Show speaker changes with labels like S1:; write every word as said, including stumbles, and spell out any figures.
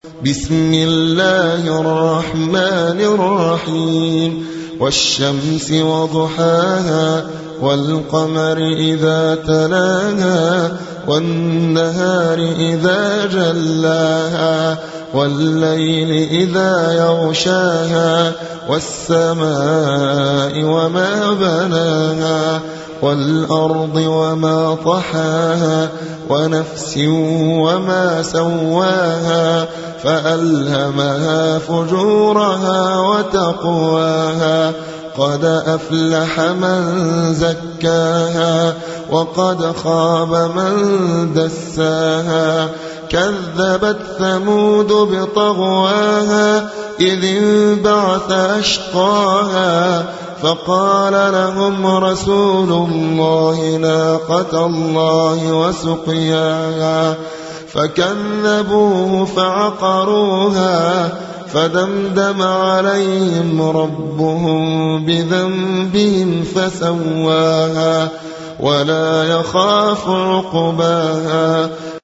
S1: بسم الله الرحمن الرحيم والشمس وضحاها والقمر إذا تلاها والنهار إذا جلاها والليل إذا يغشاها والسماء وما بناها والأرض وما طحاها ونفس وما سواها فألهمها فجورها وتقواها قد أفلح من زكاها وقد خاب من دساها كذبت ثمود بطغواها إذ انبعث أشقاها فقال لهم رسول الله ناقة الله وسقياها فكذبوه فعقروها فدمدم عليهم ربهم بذنبهم فسواها ولا يخاف عقباها